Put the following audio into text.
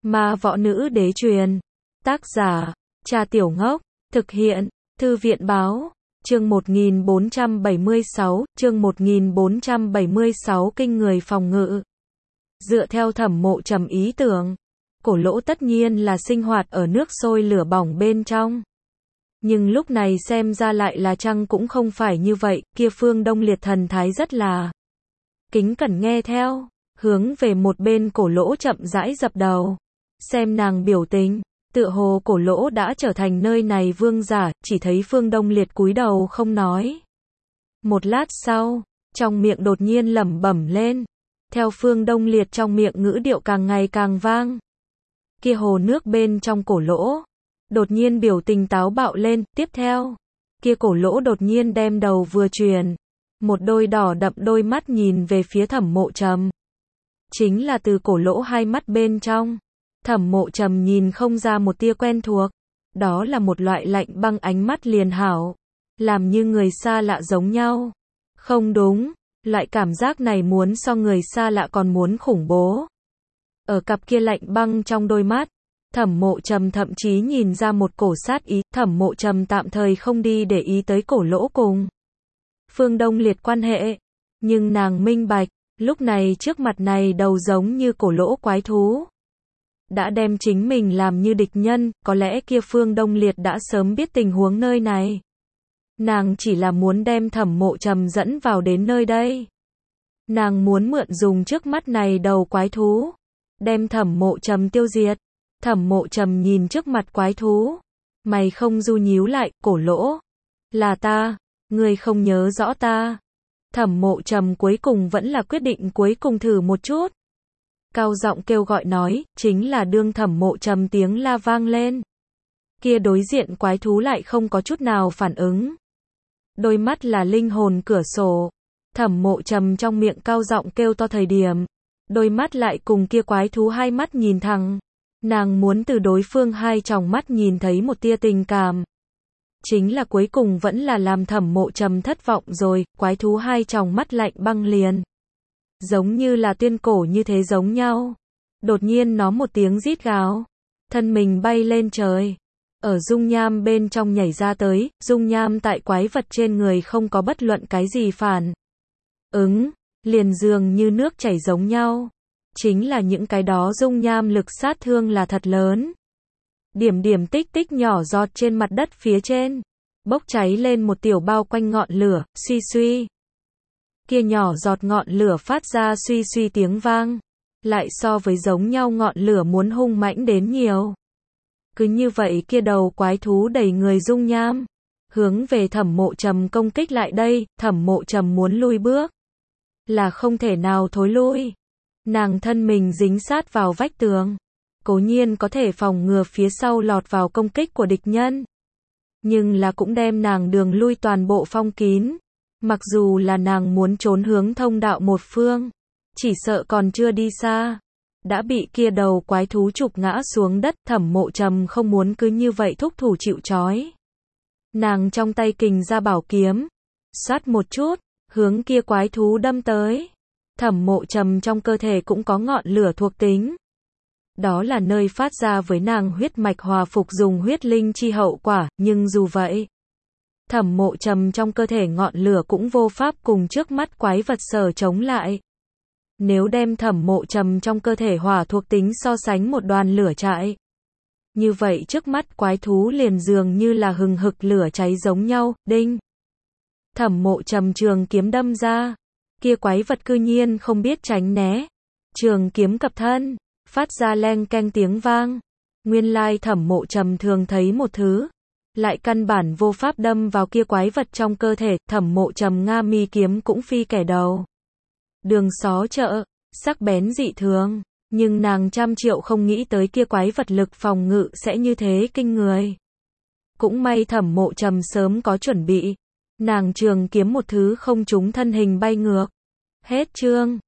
Ma võ nữ đế truyền. Tác giả, Trà Tiểu Ngốc. Thực hiện, Thư viện báo. Chương 1476, chương 1476 kinh người phòng ngự. Dựa theo Thẩm Mộ Trầm ý tưởng, Cổ Lỗ tất nhiên là sinh hoạt ở nước sôi lửa bỏng bên trong. Nhưng lúc này xem ra lại là chăng cũng không phải như vậy, kia Phương Đông Liệt thần thái rất là kính cẩn nghe theo, hướng về một bên Cổ Lỗ chậm rãi dập đầu. Xem nàng biểu tình, tựa hồ Cổ Lỗ đã trở thành nơi này vương giả, chỉ thấy Phương Đông Liệt cúi đầu không nói. Một lát sau, trong miệng đột nhiên lẩm bẩm lên, theo Phương Đông Liệt trong miệng ngữ điệu càng ngày càng vang. Kia hồ nước bên trong Cổ Lỗ đột nhiên biểu tình táo bạo lên, tiếp theo, kia Cổ Lỗ đột nhiên đem đầu vừa chuyển, một đôi đỏ đậm đôi mắt nhìn về phía Thẩm Mộ Trầm. Chính là từ Cổ Lỗ hai mắt bên trong, Thẩm Mộ Trầm nhìn không ra một tia quen thuộc, đó là một loại lạnh băng ánh mắt liền hảo, làm như người xa lạ giống nhau. Không đúng, loại cảm giác này muốn so người xa lạ còn muốn khủng bố. Ở cặp kia lạnh băng trong đôi mắt, Thẩm Mộ Trầm thậm chí nhìn ra một cổ sát ý. Thẩm Mộ Trầm tạm thời không đi để ý tới Cổ Lỗ cùng Phương Đông Liệt quan hệ, nhưng nàng minh bạch, lúc này trước mặt này đầu giống như Cổ Lỗ quái thú đã đem chính mình làm như địch nhân, có lẽ kia Phương Đông Liệt đã sớm biết tình huống nơi này. Nàng chỉ là muốn đem Thẩm Mộ Trầm dẫn vào đến nơi đây. Nàng muốn mượn dùng trước mắt này đầu quái thú, đem Thẩm Mộ Trầm tiêu diệt. Thẩm Mộ Trầm nhìn trước mặt quái thú, mày không du nhíu lại. Cổ Lỗ, là ta, ngươi không nhớ rõ ta. Thẩm Mộ Trầm cuối cùng vẫn là quyết định cuối cùng thử một chút. Cao giọng kêu gọi nói, chính là đương Thẩm Mộ Trầm tiếng la vang lên. Kia đối diện quái thú lại không có chút nào phản ứng. Đôi mắt là linh hồn cửa sổ. Thẩm Mộ Trầm trong miệng cao giọng kêu to thời điểm, đôi mắt lại cùng kia quái thú hai mắt nhìn thẳng. Nàng muốn từ đối phương hai tròng mắt nhìn thấy một tia tình cảm. Chính là cuối cùng vẫn là làm Thẩm Mộ Trầm thất vọng rồi, quái thú hai tròng mắt lạnh băng liền. Giống như là tuyên cổ như thế giống nhau. Đột nhiên nó một tiếng rít gào, thân mình bay lên trời. Ở dung nham bên trong nhảy ra tới, dung nham tại quái vật trên người không có bất luận cái gì phản ứng, liền dường như nước chảy giống nhau. Chính là những cái đó dung nham lực sát thương là thật lớn. Điểm điểm tích tích nhỏ giọt trên mặt đất phía trên, bốc cháy lên một tiểu bao quanh ngọn lửa, suy suy. Kia nhỏ giọt ngọn lửa phát ra suy suy tiếng vang, lại so với giống nhau ngọn lửa muốn hung mãnh đến nhiều. Cứ như vậy kia đầu quái thú đầy người dung nham, hướng về Thẩm Mộ Trầm công kích lại đây. Thẩm Mộ Trầm muốn lui bước, là không thể nào thối lui. Nàng thân mình dính sát vào vách tường, cố nhiên có thể phòng ngừa phía sau lọt vào công kích của địch nhân, nhưng là cũng đem nàng đường lui toàn bộ phong kín. Mặc dù là nàng muốn trốn hướng thông đạo một phương, chỉ sợ còn chưa đi xa, đã bị kia đầu quái thú trục ngã xuống đất. Thẩm Mộ Trầm không muốn cứ như vậy thúc thủ chịu trói. Nàng trong tay kình ra bảo kiếm, xoát một chút, hướng kia quái thú đâm tới. Thẩm Mộ Trầm trong cơ thể cũng có ngọn lửa thuộc tính. Đó là nơi phát ra với nàng huyết mạch hòa phục dùng huyết linh chi hậu quả, nhưng dù vậy, Thẩm Mộ Trầm trong cơ thể ngọn lửa cũng vô pháp cùng trước mắt quái vật sở chống lại. Nếu đem Thẩm Mộ Trầm trong cơ thể hỏa thuộc tính so sánh một đoàn lửa trại, như vậy trước mắt quái thú liền dường như là hừng hực lửa cháy giống nhau. Đinh! Thẩm Mộ Trầm trường kiếm đâm ra, kia quái vật cư nhiên không biết tránh né. Trường kiếm cập thân, phát ra leng keng tiếng vang. Nguyên lai Thẩm Mộ Trầm thường thấy một thứ, lại căn bản vô pháp đâm vào kia quái vật trong cơ thể. Thẩm Mộ Trầm nga mi kiếm cũng phi kẻ đầu đường xó chợ, sắc bén dị thường, nhưng nàng trăm triệu không nghĩ tới kia quái vật lực phòng ngự sẽ như thế kinh người. Cũng may Thẩm Mộ Trầm sớm có chuẩn bị, nàng trường kiếm một thứ không trúng thân hình bay ngược. Hết chương.